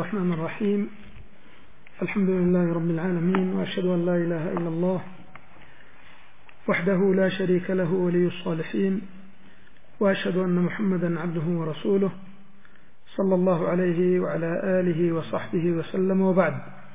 الرحمن الرحيم. الحمد لله رب العالمين، وأشهد أن لا إله إلا الله وحده لا شريك له ولي الصالحين، وأشهد أن محمدا عبده ورسوله صلى الله عليه وعلى آله وصحبه وسلم، وبعد.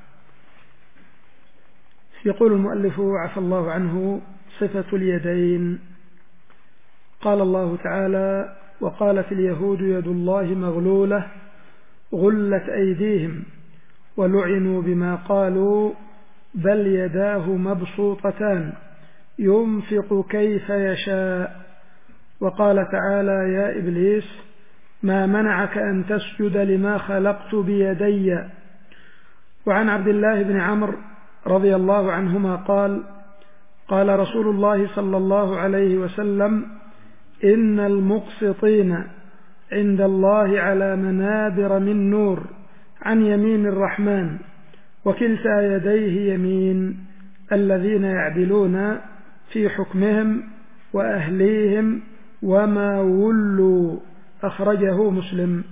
يقول المؤلف عفى الله عنه: صفة اليدين. قال الله تعالى: وقالت اليهود يد الله مغلولة غلت أيديهم ولعنوا بما قالوا بل يداه مبسوطتان ينفق كيف يشاء. وقال تعالى: يا إبليس ما منعك أن تسجد لما خلقت بيدي. وعن عبد الله بن عمرو رضي الله عنهما قال: قال رسول الله صلى الله عليه وسلم: إن المقسطين عند الله على منابر من نور عن يمين الرحمن وكلتا يديه يمين، الذين يعدلون في حكمهم وأهليهم وما ولوا. أخرجه مسلم.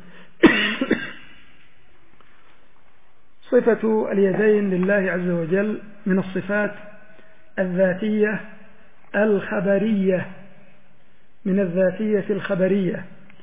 صفة اليدين لله عز وجل من الصفات الذاتية الخبرية، من الذاتية الخبرية،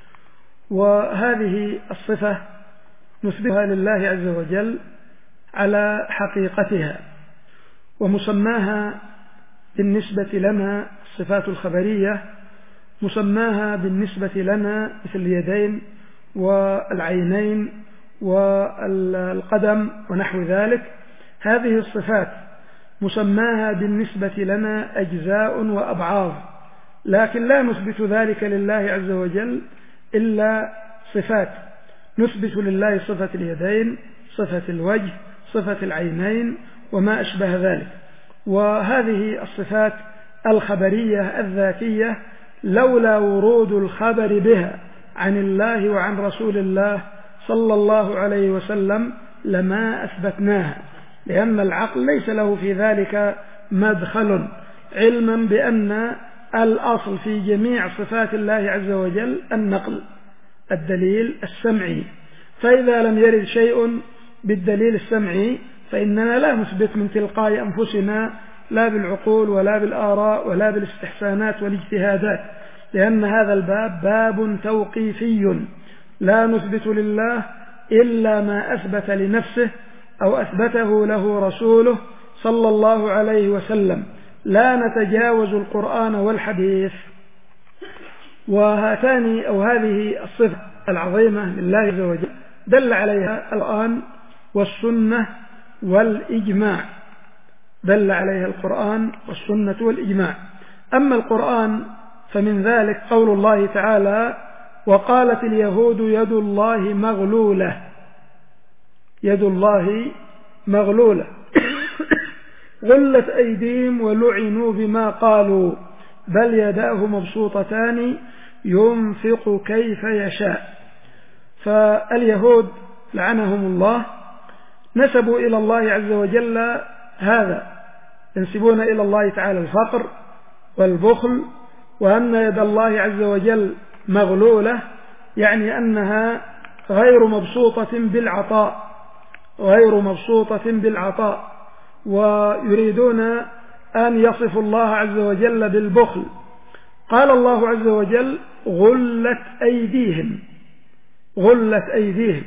وهذه الصفة نثبتها لله عز وجل على حقيقتها، ومسماها بالنسبة لنا الصفات الخبرية مسماها بالنسبة لنا مثل اليدين والعينين والقدم ونحو ذلك. هذه الصفات مسماها بالنسبة لنا أجزاء وأبعاض، لكن لا نثبت ذلك لله عز وجل إلا صفات. نثبت لله صفة اليدين، صفة الوجه، صفة العينين وما أشبه ذلك. وهذه الصفات الخبرية الذاتية لولا ورود الخبر بها عن الله وعن رسول الله صلى الله عليه وسلم لما أثبتناها، لأن العقل ليس له في ذلك مدخل، علما بأن الأصل في جميع صفات الله عز وجل النقل، الدليل السمعي. فإذا لم يرد شيء بالدليل السمعي فإننا لا نثبت من تلقاء أنفسنا، لا بالعقول ولا بالآراء ولا بالاستحسانات والاجتهادات، لأن هذا الباب باب توقيفي، لا نثبت لله إلا ما أثبت لنفسه أو أثبته له رسوله صلى الله عليه وسلم، لا نتجاوز القرآن والحديث. وهاتان أو هذه الصفة العظيمة لله عز وجل دل عليها القرآن والسنة والإجماع، دل عليها القرآن والسنة والإجماع. أما القرآن فمن ذلك قول الله تعالى: وقالت اليهود يد الله مغلولة، يد الله مغلولة غلت أيديهم ولعنوا بما قالوا بل يداه مبسوطتان ينفق كيف يشاء. فاليهود لعنهم الله نسبوا إلى الله عز وجل هذا، ينسبون إلى الله تعالى الفقر والبخل، وأن يد الله عز وجل مغلولة، يعني أنها غير مبسوطة بالعطاء، غير مبسوطة بالعطاء، ويريدون أن يصفوا الله عز وجل بالبخل. قال الله عز وجل: غلت أيديهم، غلت أيديهم.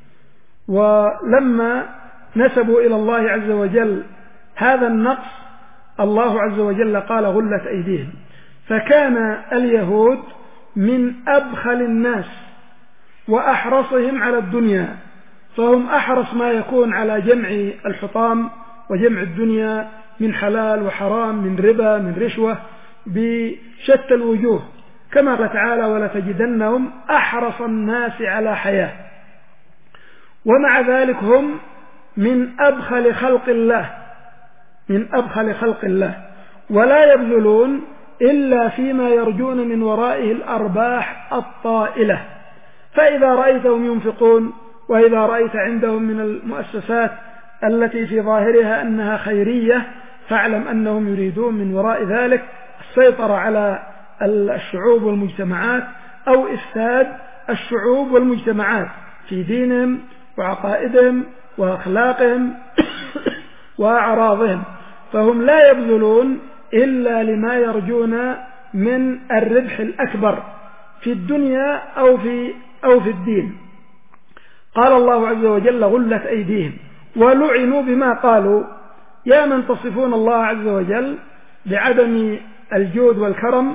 ولما نسبوا إلى الله عز وجل هذا النقص الله عز وجل قال: غلت أيديهم. فكان اليهود من أبخل الناس وأحرصهم على الدنيا، فهم أحرص ما يكون على جمع الحطام وجمع الدنيا من حلال وحرام، من ربا، من رشوة، بشتى الوجوه، كما قال تعالى: ولتجدنهم أحرص الناس على حياة. ومع ذلك هم من أبخل خلق الله، من أبخل خلق الله، ولا يبذلون إلا فيما يرجون من ورائه الأرباح الطائلة. فإذا رأيتهم ينفقون، وإذا رأيت عندهم من المؤسسات التي في ظاهرها أنها خيرية، فاعلم أنهم يريدون من وراء ذلك السيطرة على الشعوب والمجتمعات، أو إفساد الشعوب والمجتمعات في دينهم وعقائدهم وأخلاقهم وأعراضهم، فهم لا يبذلون إلا لما يرجون من الربح الأكبر في الدنيا أو في الدين. قال الله عز وجل: غلت أيديهم ولعنوا بما قالوا. يا من تصفون الله عز وجل بعدم الجود والكرم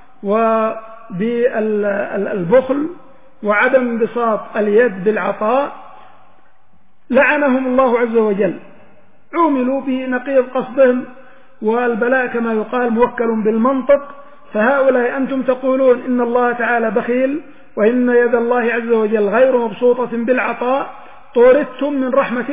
وبالبخل وعدم انبساط اليد بالعطاء، لعنهم الله عز وجل، عوملوا بنقيض قصدهم، والبلاء كما يقال موكل بالمنطق. فهؤلاء أنتم تقولون إن الله تعالى بخيل وإن يد الله عز وجل غير مبسوطة بالعطاء، طردتم من رحمة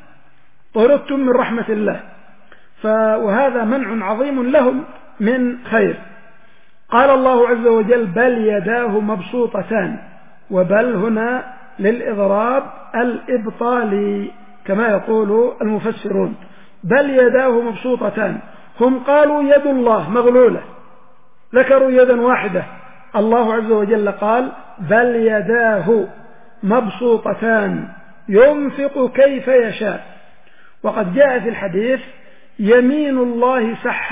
الله، وهذا منع عظيم لهم من خير. قال الله عز وجل: بل يداه مبسوطتان، وبل هنا للإضراب الإبطالي كما يقول المفسرون، بل يداه مبسوطتان. هم قالوا يد الله مغلولة، ذكروا يدا واحدة، الله عز وجل قال: بل يداه مبسوطتان ينفق كيف يشاء. وقد جاء في الحديث: يمين الله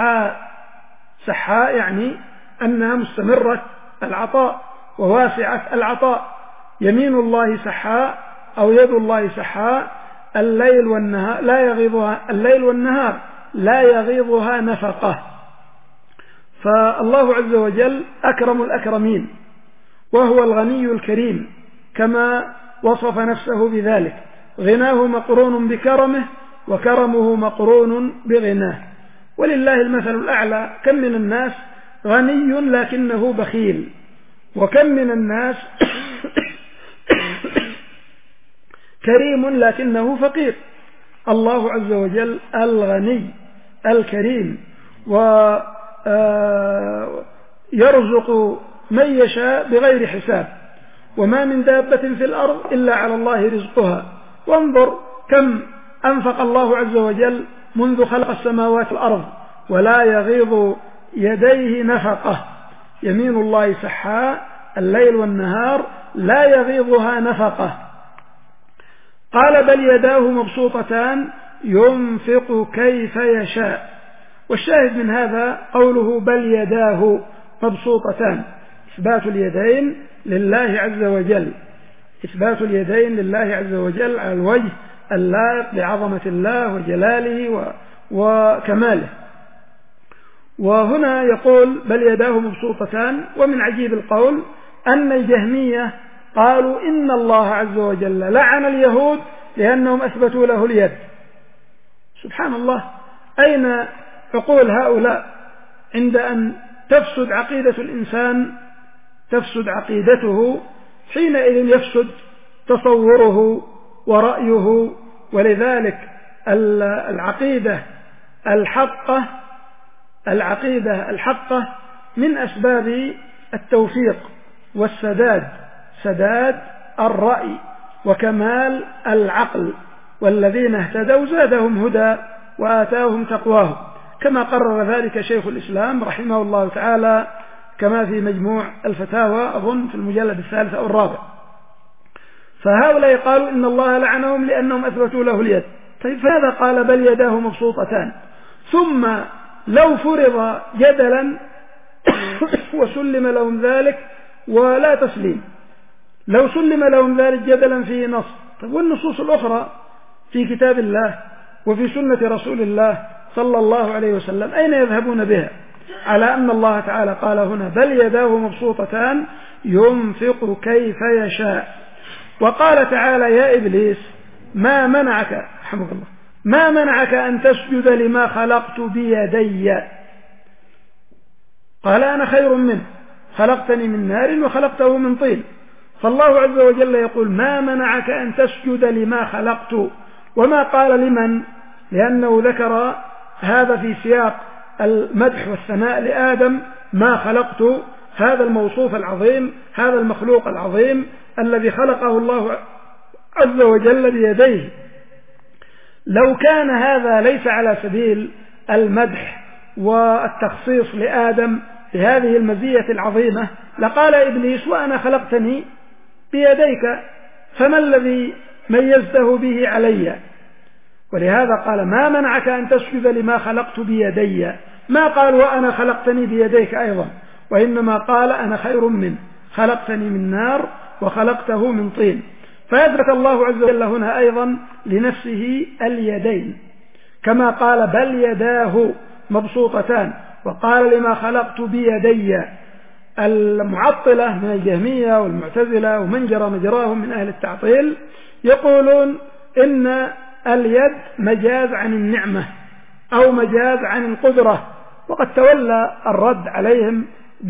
سحاء يعني أنها مستمرة العطاء وواسعة العطاء. يمين الله سحاء أو يد الله سحاء، الليل والنهار لا يغيضها نفقة. فالله عز وجل أكرم الأكرمين، وهو الغني الكريم كما وصف نفسه بذلك، غناه مقرون بكرمه وكرمه مقرون بغناه. ولله المثل الأعلى، كم من الناس غني لكنه بخيل، وكم من الناس كريم لكنه فقير. الله عز وجل الغني الكريم، ويرزق من يشاء بغير حساب، وما من دابة في الأرض إلا على الله رزقها. وانظر كم أنفق الله عز وجل منذ خلق السماوات والأرض، ولا يغيض يديه نفقة. يمين الله سحاء، الليل والنهار لا يغيضها نفقة. قال: بل يداه مبسوطتان ينفق كيف يشاء. والشاهد من هذا قوله: بل يداه مبسوطتان، إثبات اليدين لله عز وجل، إثبات اليدين لله عز وجل على الوجه اللائق بعظمة الله وجلاله وكماله. وهنا يقول: بل يداه مبسوطتان. ومن عجيب القول أن الجهمية قالوا إن الله عز وجل لعن اليهود لأنهم أثبتوا له اليد. سبحان الله، أين عقول هؤلاء عند أن تفسد عقيدة الإنسان، تفسد عقيدته، حينئذ يفسد تصوره ورأيه. ولذلك العقيدة الحقة من أسباب التوفيق والسداد، سداد الرأي وكمال العقل. والذين اهتدوا زادهم هدى وآتاهم تقواهم، كما قرر ذلك شيخ الإسلام رحمه الله تعالى كما في مجموع الفتاوى، أظن في المجلد 3 أو 4. فهؤلاء قالوا إن الله لعنهم لأنهم أثبتوا له اليد. طيب، فهذا قال: بل يداه مبسوطتان. ثم لو فرض جدلا وسلم لهم ذلك ولا تسليم، لو سلم لهم ذلك جدلا فيه نص، طيب والنصوص الأخرى في كتاب الله وفي سنة رسول الله صلى الله عليه وسلم أين يذهبون بها؟ على أن الله تعالى قال هنا: بل يداه مبسوطتان ينفق كيف يشاء. وقال تعالى: يا إبليس ما منعك، رحمك الله، ما منعك أن تسجد لما خلقت بيدي؟ قال: أنا خير منه، خلقتني من نار وخلقته من طين. فالله عز وجل يقول: ما منعك أن تسجد لما خلقت. وما قال لمن؟ لأنه ذكر هذا في سياق المدح والثناء لآدم: ما خلقت، هذا الموصوف العظيم، هذا المخلوق العظيم الذي خلقه الله عز وجل بيديه. لو كان هذا ليس على سبيل المدح والتخصيص لآدم بهذه المزية العظيمة لقال إبليس: وأنا خلقتني بيديك، فما الذي ميزته به علي. ولهذا قال ما منعك أن تسجد لما خلقت بيدي، ما قال وأنا خلقتني بيديك أيضا، وإنما قال أنا خير منه، خلقتني من نار وخلقته من طين. فأثبت الله عز وجل هنا أيضا لنفسه اليدين، كما قال بل يداه مبسوطتان، وقال لما خلقت بيدي. المعطلة من الجهمية والمعتزلة ومن جرى مجراهم من أهل التعطيل يقولون إن اليد مجاز عن النعمة أو مجاز عن القدرة، وقد تولى الرد عليهم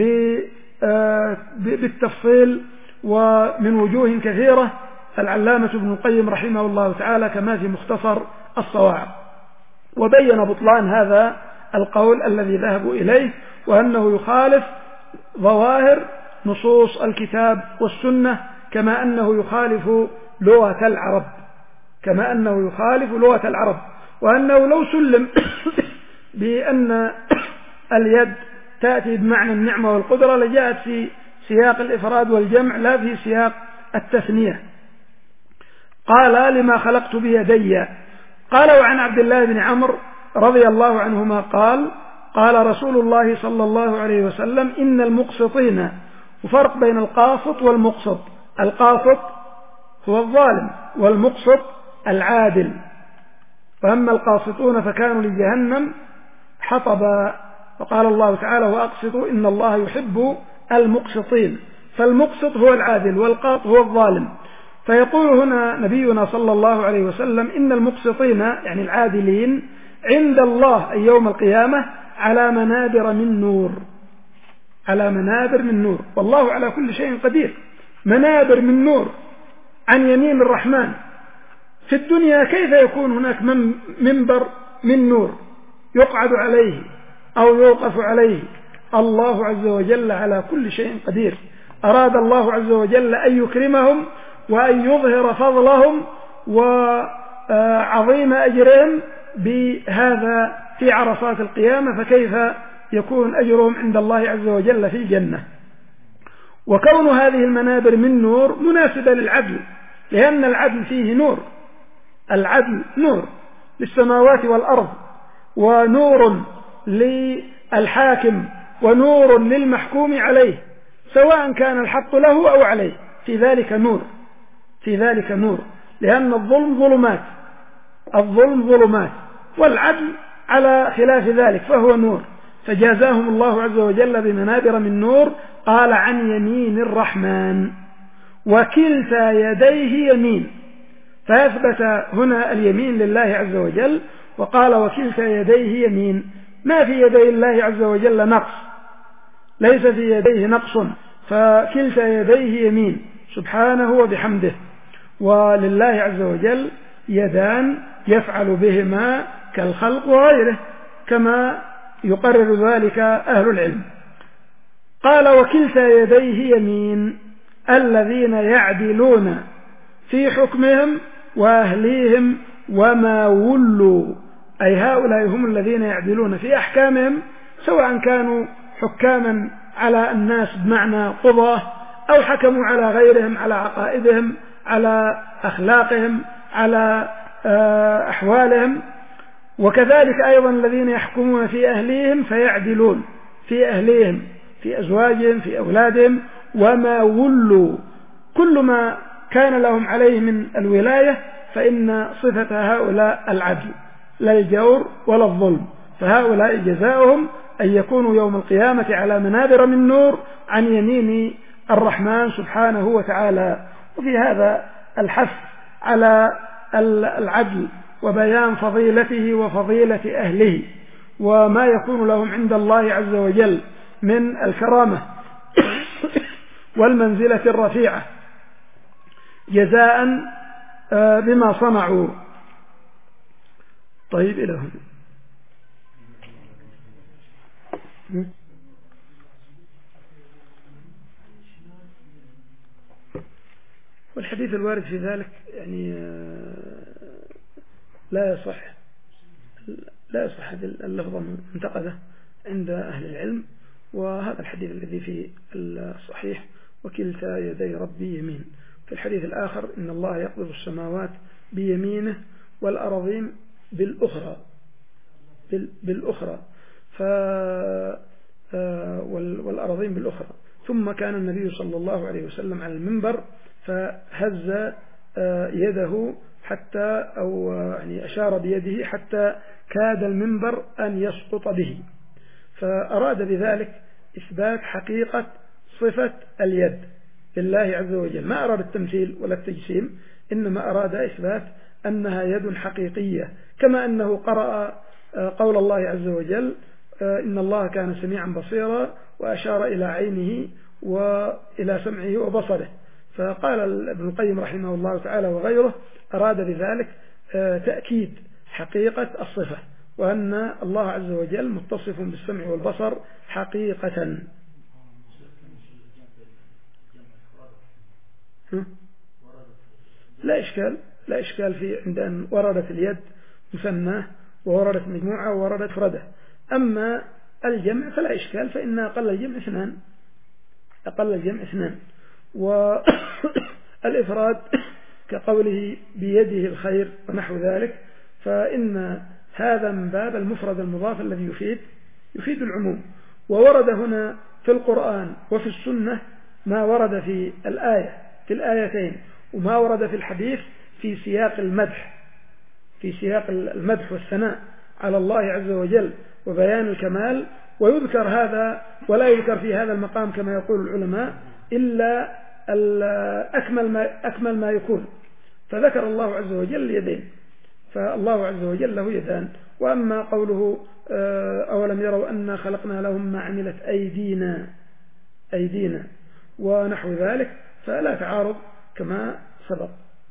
بالتفصيل ومن وجوه كثيرة العلامة ابن القيم رحمه الله تعالى كما في مختصر الصواعق، وبين بطلان هذا القول الذي ذهبوا إليه، وأنه يخالف ظواهر نصوص الكتاب والسنة، كما أنه يخالف لغة العرب، وأنه لو سلم بأن اليد تأتي بمعنى النعمة والقدرة لجاءت في سياق الإفراد والجمع لا في سياق التثنية. قال لما خلقت بيدي. قال وعن عبد الله بن عمرو رضي الله عنهما قال قال رسول الله صلى الله عليه وسلم إن المقسطين، وفرق بين القاسط والمقسط، القاسط هو الظالم والمقسط العادل. فأما القاسطون فكانوا لجهنم حطبا، وقال الله تعالى وأقسطوا إن الله يحب المقسطين، فالمقسط هو العادل والقاط هو الظالم. فيقول هنا نبينا صلى الله عليه وسلم إن المقسطين يعني العادلين عند الله أي يوم القيامة على منابر من نور، والله على كل شيء قدير. منابر من نور عن يمين الرحمن. في الدنيا كيف يكون هناك منبر من نور يقعد عليه أو يوقف عليه؟ الله عز وجل على كل شيء قدير. أراد الله عز وجل أن يكرمهم وأن يظهر فضلهم وعظيم أجرهم بهذا في عرصات القيامة، فكيف يكون أجرهم عند الله عز وجل في الجنة؟ وكون هذه المنابر من نور مناسبة للعدل، لأن العدل فيه نور. العدل نور للسماوات والأرض، ونور للحاكم، ونور للمحكوم عليه، سواء كان الحق له أو عليه، في ذلك نور، لأن الظلم ظلمات، والعدل على خلاف ذلك فهو نور. فجازاهم الله عز وجل بمنابر من نور. قال عن يمين الرحمن، وكلتا يديه يمين، فأثبت هنا اليمين لله عز وجل، وقال وكلتا يديه يمين. ما في يدي الله عز وجل نقص، ليس في يديه نقص، فكلتا يديه يمين سبحانه وبحمده. ولله عز وجل يدان يفعل بهما كالخلق وغيره، كما يقرر ذلك أهل العلم. قال وكلتا يديه يمين الذين يعدلون في حكمهم وأهليهم وما ولوا، أي هؤلاء هم الذين يعدلون في أحكامهم، سواء كانوا حكاما على الناس بمعنى قضاة، أو حكموا على غيرهم على عقائدهم، على أخلاقهم، على أحوالهم. وكذلك أيضا الذين يحكمون في أهليهم فيعدلون في أهليهم، في أزواجهم، في أولادهم. وما ولوا، كل ما كان لهم عليه من الولاية، فإن صفة هؤلاء العدل، لا الجور ولا الظلم. فهؤلاء جزاؤهم أن يكونوا يوم القيامة على منابر من نور عن يمين الرحمن سبحانه وتعالى. وفي هذا الحث على العدل وبيان فضيلته وفضيلة أهله، وما يكون لهم عند الله عز وجل من الكرامة والمنزلة الرفيعة جزاء بما صنعوا. طيب إلى هنا. والحديث الوارد في ذلك يعني لا يصح اللفظة منتقدة عند أهل العلم. وهذا الحديث الذي في الصحيح وكلتا يدي ربي يمين، في الحديث الآخر إن الله يقبض السماوات بيمينه والأراضين بالأخرى والأراضين بالأخرى. ثم كان النبي صلى الله عليه وسلم على المنبر فهز يده حتى أو يعني أشار بيده حتى كاد المنبر أن يسقط به، فأراد بذلك إثبات حقيقة صفة اليد لله عز وجل، ما أراد التمثيل ولا التجسيم، إنما أراد إثبات أنها يد حقيقية، كما أنه قرأ قول الله عز وجل إن الله كان سميعا بصيرا وأشار إلى عينه وإلى سمعه وبصره. فقال ابن القيم رحمه الله تعالى وغيره أراد بذلك تأكيد حقيقة الصفة، وأن الله عز وجل متصف بالسمع والبصر حقيقة. لا إشكال في عند أن وردت اليد مثنى ووردت مجموعة ووردت فرده. أما الجمع فلا إشكال، فإن أقل الجمع اثنان. والإفراد كقوله بيده الخير ونحو ذلك، فإن هذا من باب المفرد المضاف الذي يفيد العموم. وورد هنا في القرآن وفي السنة ما ورد في الآيتين وما ورد في الحديث في سياق المدح والثناء على الله عز وجل وبيان الكمال. ويذكر هذا ولا يذكر في هذا المقام كما يقول العلماء إلا أكمل ما يكون، فذكر الله عز وجل اليدين، فالله عز وجل له يدان. وأما قوله أولم يروا أنا خلقنا لهم ما عملت أيدينا ونحو ذلك، فلا تعارض كما سبق.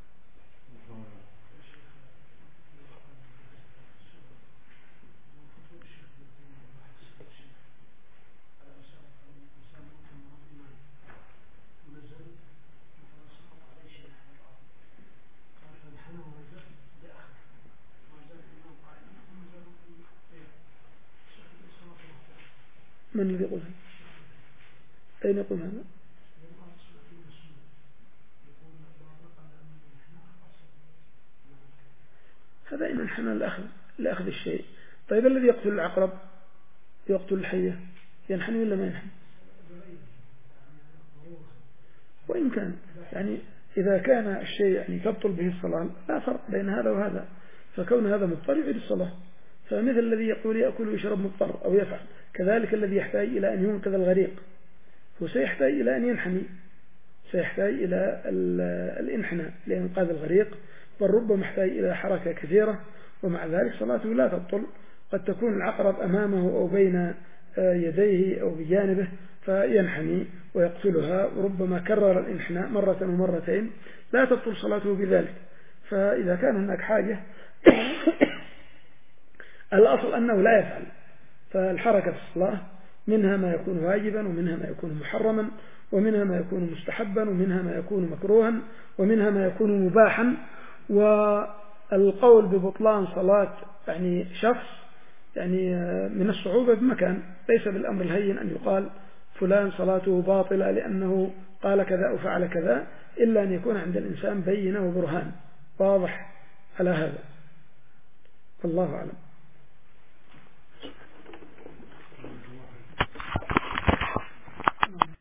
من الذي يقول هذا؟ أين يقول هذا؟ هذا إن انحنى لأخذ الشيء. طيب الذي يقتل العقرب يقتل الحية ينحني ولا ما ينحني؟ وإن كان يعني إذا كان الشيء يعني تبطل به الصلاة لا فرق بين هذا وهذا، فكون هذا مضطر يعيد الصلاة. فمثل الذي يقول يأكل ويشرب مضطر أو يفعل، كذلك الذي يحتاج إلى أن ينقذ الغريق هو سيحتاج إلى أن ينحني، سيحتاج إلى الانحناء لإنقاذ الغريق، بل ربما يحتاج إلى حركة كثيرة، ومع ذلك صلاته لا تبطل. قد تكون العقرب أمامه أو بين يديه أو بجانبه فينحني ويقتلها، وربما كرر الانحناء مرة ومرتين لا تبطل صلاته بذلك. فإذا كان هناك حاجة الأصل أنه لا يفعل. فالحركة في الصلاة منها ما يكون واجبا، ومنها ما يكون محرما، ومنها ما يكون مستحبا، ومنها ما يكون مكروها، ومنها ما يكون مباحا. والقول ببطلان صلاة يعني شخص يعني من الصعوبة بمكان، ليس بالأمر الهين أن يقال فلان صلاته باطلة لأنه قال كذا أو فعل كذا، إلا أن يكون عند الإنسان بينة وبرهان واضح على هذا. الله أعلم.